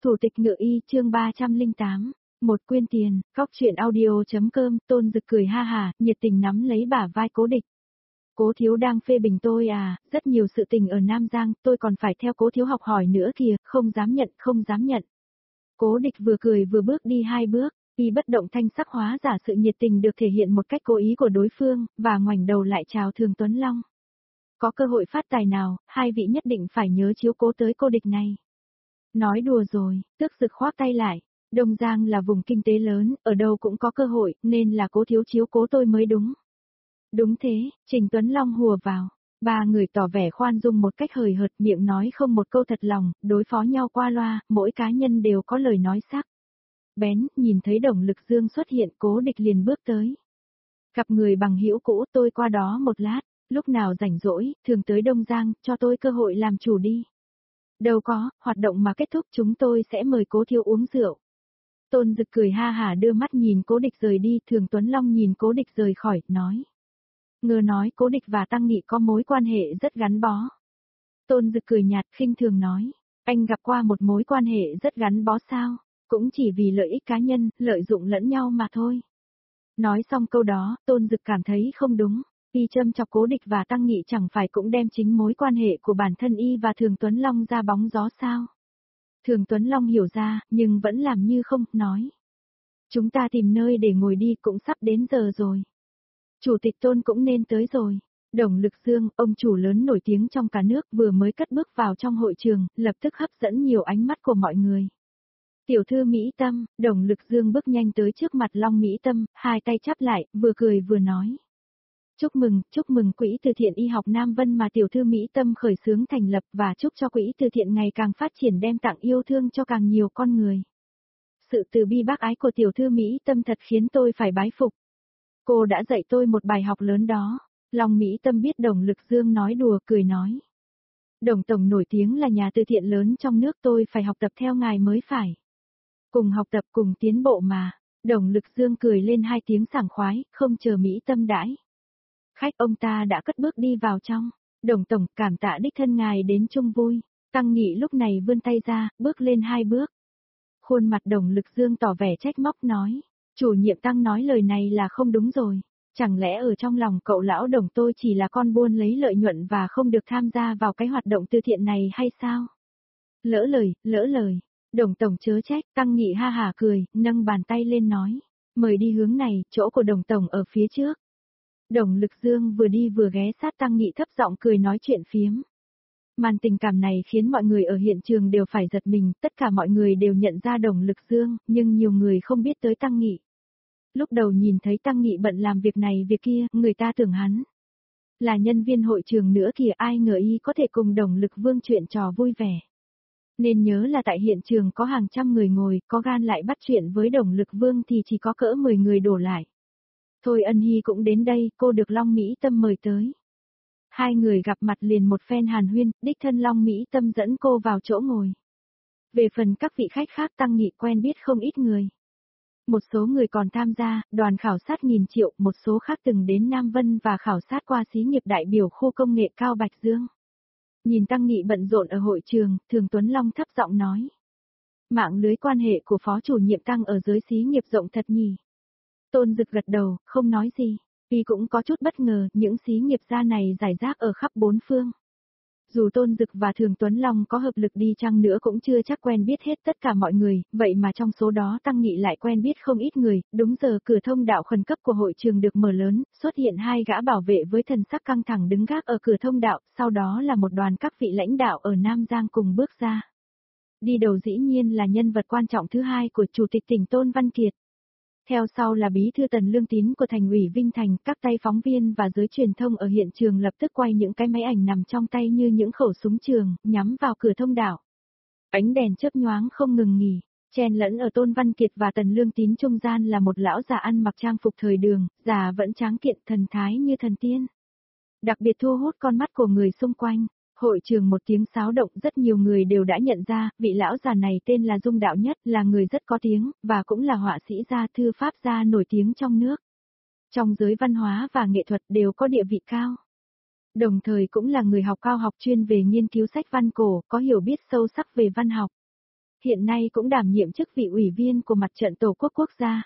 Thủ tịch Ngự Y chương 308, một quyên tiền, góc chuyện audio.com, Tôn Dực cười ha hả, nhiệt tình nắm lấy bả vai Cố Địch. Cố thiếu đang phê bình tôi à, rất nhiều sự tình ở Nam Giang, tôi còn phải theo Cố thiếu học hỏi nữa kìa, không dám nhận. Cố Địch vừa cười vừa bước đi hai bước, y bất động thanh sắc hóa giả sự nhiệt tình được thể hiện một cách cố ý của đối phương, và ngoảnh đầu lại chào Thường Tuấn Long. Có cơ hội phát tài nào, hai vị nhất định phải nhớ chiếu cố tới cô Địch này. Nói đùa rồi, Tước Dực khoác tay lại, Đông Giang là vùng kinh tế lớn, ở đâu cũng có cơ hội, nên là Cố thiếu chiếu cố tôi mới đúng. Đúng thế, Trình Tuấn Long hùa vào, ba người tỏ vẻ khoan dung một cách hời hợt, miệng nói không một câu thật lòng, đối phó nhau qua loa, mỗi cá nhân đều có lời nói sắc. Bén, nhìn thấy Đồng Lực Dương xuất hiện, Cố Địch liền bước tới. Gặp người bằng hữu cũ, tôi qua đó một lát, lúc nào rảnh rỗi, thường tới Đông Giang, cho tôi cơ hội làm chủ đi. Đâu có, hoạt động mà kết thúc chúng tôi sẽ mời Cố thiếu uống rượu. Tôn Dực cười ha hả đưa mắt nhìn Cố Địch rời đi, Thường Tuấn Long nhìn Cố Địch rời khỏi, nói. Ngờ nói Cố Địch và Tăng Nghị có mối quan hệ rất gắn bó. Tôn Dực cười nhạt khinh thường nói, anh gặp qua một mối quan hệ rất gắn bó sao, cũng chỉ vì lợi ích cá nhân, lợi dụng lẫn nhau mà thôi. Nói xong câu đó, Tôn Dực cảm thấy không đúng. Y châm chọc Cố Địch và Tăng Nghị chẳng phải cũng đem chính mối quan hệ của bản thân y và Thường Tuấn Long ra bóng gió sao? Thường Tuấn Long hiểu ra, nhưng vẫn làm như không, nói. Chúng ta tìm nơi để ngồi đi, cũng sắp đến giờ rồi. Chủ tịch Tôn cũng nên tới rồi. Đồng Lực Dương, ông chủ lớn nổi tiếng trong cả nước, vừa mới cất bước vào trong hội trường, lập tức hấp dẫn nhiều ánh mắt của mọi người. Tiểu thư Mỹ Tâm, Đồng Lực Dương bước nhanh tới trước mặt Long Mỹ Tâm, hai tay chắp lại, vừa cười vừa nói. Chúc mừng Quỹ Từ Thiện Y học Nam Vân mà tiểu thư Mỹ Tâm khởi xướng thành lập, và chúc cho Quỹ Từ Thiện ngày càng phát triển, đem tặng yêu thương cho càng nhiều con người. Sự từ bi bác ái của tiểu thư Mỹ Tâm thật khiến tôi phải bái phục. Cô đã dạy tôi một bài học lớn đó. Long Mỹ Tâm biết Đồng Lực Dương nói đùa, cười nói. Đồng tổng nổi tiếng là nhà từ thiện lớn trong nước, tôi phải học tập theo ngài mới phải. Cùng học tập cùng tiến bộ mà. Đồng Lực Dương cười lên hai tiếng sảng khoái, không chờ Mỹ Tâm đãi. Khách ông ta đã cất bước đi vào trong. Đồng tổng, cảm tạ đích thân ngài đến chung vui. Tăng Nghị lúc này vươn tay ra, bước lên hai bước. Khuôn mặt Đồng Lực Dương tỏ vẻ trách móc nói. Chủ nhiệm Tăng nói lời này là không đúng rồi. Chẳng lẽ ở trong lòng cậu lão Đồng tôi chỉ là con buôn lấy lợi nhuận và không được tham gia vào cái hoạt động từ thiện này hay sao? Lỡ lời. Đồng tổng chớ trách, Tăng Nghị ha hả cười, nâng bàn tay lên nói. Mời đi hướng này, chỗ của Đồng tổng ở phía trước. Đồng Lực Dương vừa đi vừa ghé sát Tăng Nghị, thấp giọng cười nói chuyện phiếm. Màn tình cảm này khiến mọi người ở hiện trường đều phải giật mình, tất cả mọi người đều nhận ra Đồng Lực Dương, nhưng nhiều người không biết tới Tăng Nghị. Lúc đầu nhìn thấy Tăng Nghị bận làm việc này việc kia, người ta tưởng hắn là nhân viên hội trường nữa kìa, ai ngờ y có thể cùng Đồng Lực Vương chuyện trò vui vẻ. Nên nhớ là tại hiện trường có hàng trăm người ngồi, có gan lại bắt chuyện với Đồng Lực Vương thì chỉ có cỡ 10 người đổ lại. Thôi Ân Hy cũng đến đây, cô được Long Mỹ Tâm mời tới. Hai người gặp mặt liền một phen hàn huyên, đích thân Long Mỹ Tâm dẫn cô vào chỗ ngồi. Về phần các vị khách khác, Tăng Nghị quen biết không ít người. Một số người còn tham gia, đoàn khảo sát nghìn triệu, một số khác từng đến Nam Vân và khảo sát qua xí nghiệp đại biểu khu công nghệ cao Bạch Dương. Nhìn Tăng Nghị bận rộn ở hội trường, Thường Tuấn Long thấp giọng nói. Mạng lưới quan hệ của phó chủ nhiệm Tăng ở giới xí nghiệp rộng thật nhỉ. Tôn Dực gật đầu, không nói gì. Vì cũng có chút bất ngờ, những xí nghiệp gia này rải rác ở khắp bốn phương. Dù Tôn Dực và Thường Tuấn Long có hợp lực đi chăng nữa cũng chưa chắc quen biết hết tất cả mọi người, vậy mà trong số đó Tăng Nghị lại quen biết không ít người. Đúng giờ cửa thông đạo khẩn cấp của hội trường được mở lớn, xuất hiện hai gã bảo vệ với thần sắc căng thẳng đứng gác ở cửa thông đạo, sau đó là một đoàn các vị lãnh đạo ở Nam Giang cùng bước ra. Đi đầu dĩ nhiên là nhân vật quan trọng thứ hai của Chủ tịch tỉnh Tôn Văn Kiệt. Theo sau là bí thư Tần Lương Tín của Thành ủy Vinh Thành, các tay phóng viên và giới truyền thông ở hiện trường lập tức quay những cái máy ảnh nằm trong tay như những khẩu súng trường, nhắm vào cửa thông đạo. Ánh đèn chớp nhoáng không ngừng nghỉ, chen lẫn ở Tôn Văn Kiệt và Tần Lương Tín trung gian là một lão già ăn mặc trang phục thời đường, già vẫn tráng kiện, thần thái như thần tiên. Đặc biệt thu hút con mắt của người xung quanh. Hội trường một tiếng xáo động, rất nhiều người đều đã nhận ra, vị lão già này tên là Dung Đạo Nhất, là người rất có tiếng, và cũng là họa sĩ gia, thư pháp gia nổi tiếng trong nước. Trong giới văn hóa và nghệ thuật đều có địa vị cao. Đồng thời cũng là người học cao học chuyên về nghiên cứu sách văn cổ, có hiểu biết sâu sắc về văn học. hiện nay cũng đảm nhiệm chức vị ủy viên của Mặt trận Tổ quốc Quốc gia.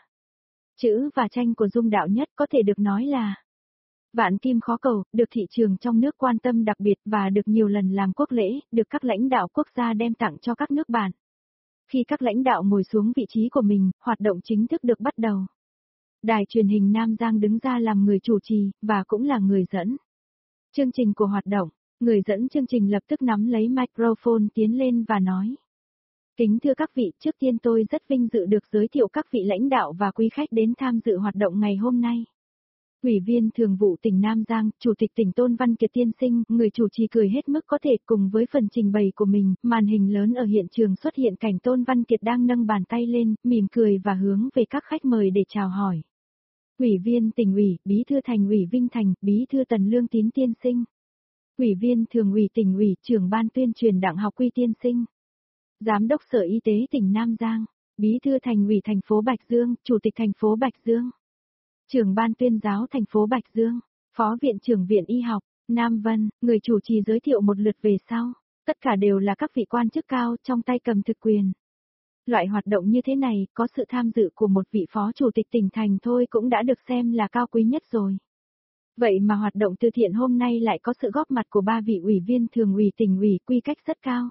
Chữ và tranh của Dung Đạo Nhất có thể được nói là vạn kim khó cầu, được thị trường trong nước quan tâm đặc biệt và được nhiều lần làm quốc lễ, được các lãnh đạo quốc gia đem tặng cho các nước bạn. Khi các lãnh đạo ngồi xuống vị trí của mình, hoạt động chính thức được bắt đầu. Đài truyền hình Nam Giang đứng ra làm người chủ trì, và cũng là người dẫn chương trình của hoạt động. Người dẫn chương trình lập tức nắm lấy microphone tiến lên và nói. Kính thưa các vị, trước tiên tôi rất vinh dự được giới thiệu các vị lãnh đạo và quý khách đến tham dự hoạt động ngày hôm nay. Ủy viên Thường vụ tỉnh Nam Giang, Chủ tịch tỉnh Tôn Văn Kiệt tiên sinh, người chủ trì cười hết mức có thể cùng với phần trình bày của mình, màn hình lớn ở hiện trường xuất hiện cảnh Tôn Văn Kiệt đang nâng bàn tay lên, mỉm cười và hướng về các khách mời để chào hỏi. Ủy viên tỉnh ủy, Bí thư Thành ủy Vinh Thành, Bí thư Tần Lương Tín tiên sinh. Ủy viên Thường ủy tỉnh ủy, Trưởng ban tuyên truyền Đặng Học Quy tiên sinh. Giám đốc Sở Y tế tỉnh Nam Giang, Bí thư Thành ủy thành phố Bạch Dương, Chủ tịch thành phố Bạch Dương. Trưởng ban tuyên giáo thành phố Bạch Dương, Phó viện trưởng Viện Y học, Nam Vân, người chủ trì giới thiệu một lượt về sau, tất cả đều là các vị quan chức cao trong tay cầm thực quyền. Loại hoạt động như thế này, có sự tham dự của một vị phó chủ tịch tỉnh thành thôi cũng đã được xem là cao quý nhất rồi. Vậy mà hoạt động từ thiện hôm nay lại có sự góp mặt của 3 vị ủy viên thường ủy tỉnh ủy quy cách rất cao.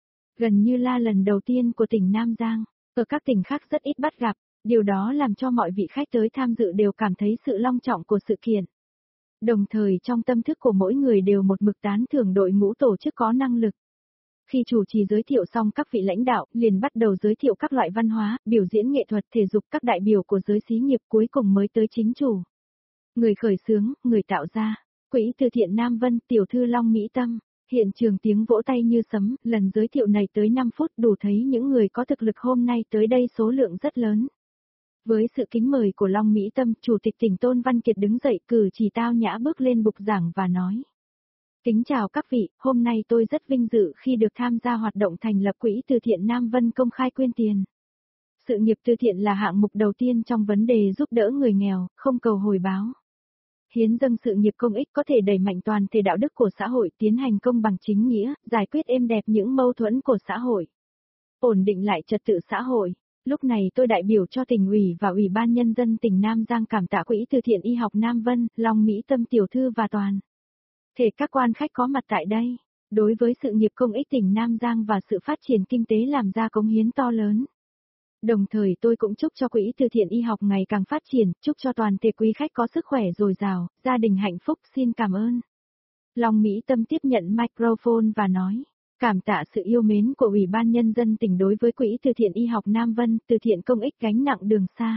Gần như là lần đầu tiên của tỉnh Nam Giang, ở các tỉnh khác rất ít bắt gặp. Điều đó làm cho mọi vị khách tới tham dự đều cảm thấy sự long trọng của sự kiện. Đồng thời trong tâm thức của mỗi người đều một mực tán thưởng đội ngũ tổ chức có năng lực. Khi chủ trì giới thiệu xong các vị lãnh đạo, liền bắt đầu giới thiệu các loại văn hóa, biểu diễn nghệ thuật, thể dục các đại biểu của giới xí nghiệp cuối cùng mới tới chính chủ. Người khởi xướng, người tạo ra, Quỹ từ thiện Nam Vân, tiểu thư Long Mỹ Tâm. Hiện trường tiếng vỗ tay như sấm, lần giới thiệu này tới 5 phút đủ thấy những người có thực lực hôm nay tới đây số lượng rất lớn. Với sự kính mời của Long Mỹ Tâm, Chủ tịch tỉnh Tôn Văn Kiệt đứng dậy cử chỉ tao nhã bước lên bục giảng và nói. Kính chào các vị, hôm nay tôi rất vinh dự khi được tham gia hoạt động thành lập Quỹ từ thiện Nam Vân công khai quyên tiền. Sự nghiệp từ thiện là hạng mục đầu tiên trong vấn đề giúp đỡ người nghèo, không cầu hồi báo. Hiến dâng sự nghiệp công ích có thể đẩy mạnh toàn thể đạo đức của xã hội, tiến hành công bằng chính nghĩa, giải quyết êm đẹp những mâu thuẫn của xã hội. Ổn định lại trật tự xã hội. Lúc này tôi đại biểu cho tỉnh ủy và Ủy ban Nhân dân tỉnh Nam Giang cảm tạ Quỹ từ thiện y học Nam Vân, Long Mỹ Tâm tiểu thư và toàn thể các quan khách có mặt tại đây, đối với sự nghiệp công ích tỉnh Nam Giang và sự phát triển kinh tế làm ra cống hiến to lớn. Đồng thời tôi cũng chúc cho Quỹ từ thiện y học ngày càng phát triển, chúc cho toàn thể quý khách có sức khỏe dồi dào, gia đình hạnh phúc, xin cảm ơn. Long Mỹ Tâm tiếp nhận microphone và nói. Cảm tạ sự yêu mến của Ủy ban Nhân dân tỉnh đối với Quỹ từ thiện y học Nam Vân, từ thiện công ích gánh nặng đường xa.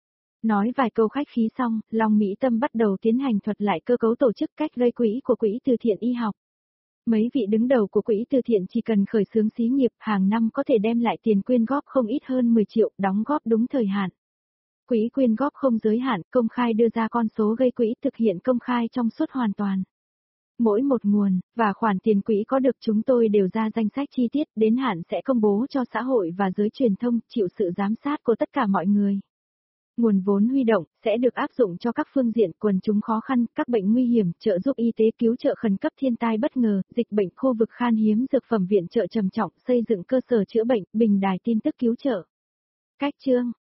Nói vài câu khách khí xong, Long Mỹ Tâm bắt đầu tiến hành thuật lại cơ cấu tổ chức cách gây quỹ của Quỹ từ thiện y học. Mấy vị đứng đầu của Quỹ từ thiện chỉ cần khởi xướng xí nghiệp hàng năm có thể đem lại tiền quyên góp không ít hơn 10 triệu, đóng góp đúng thời hạn. Quỹ quyên góp không giới hạn, công khai đưa ra con số gây quỹ thực hiện công khai trong suốt hoàn toàn. Mỗi một nguồn, và khoản tiền quỹ có được chúng tôi đều ra danh sách chi tiết, đến hạn sẽ công bố cho xã hội và giới truyền thông, chịu sự giám sát của tất cả mọi người. Nguồn vốn huy động, sẽ được áp dụng cho các phương diện quần chúng khó khăn, các bệnh nguy hiểm, trợ giúp y tế cứu trợ khẩn cấp thiên tai bất ngờ, dịch bệnh khu vực khan hiếm dược phẩm viện trợ trầm trọng, xây dựng cơ sở chữa bệnh, bình đài tin tức cứu trợ. Cách chương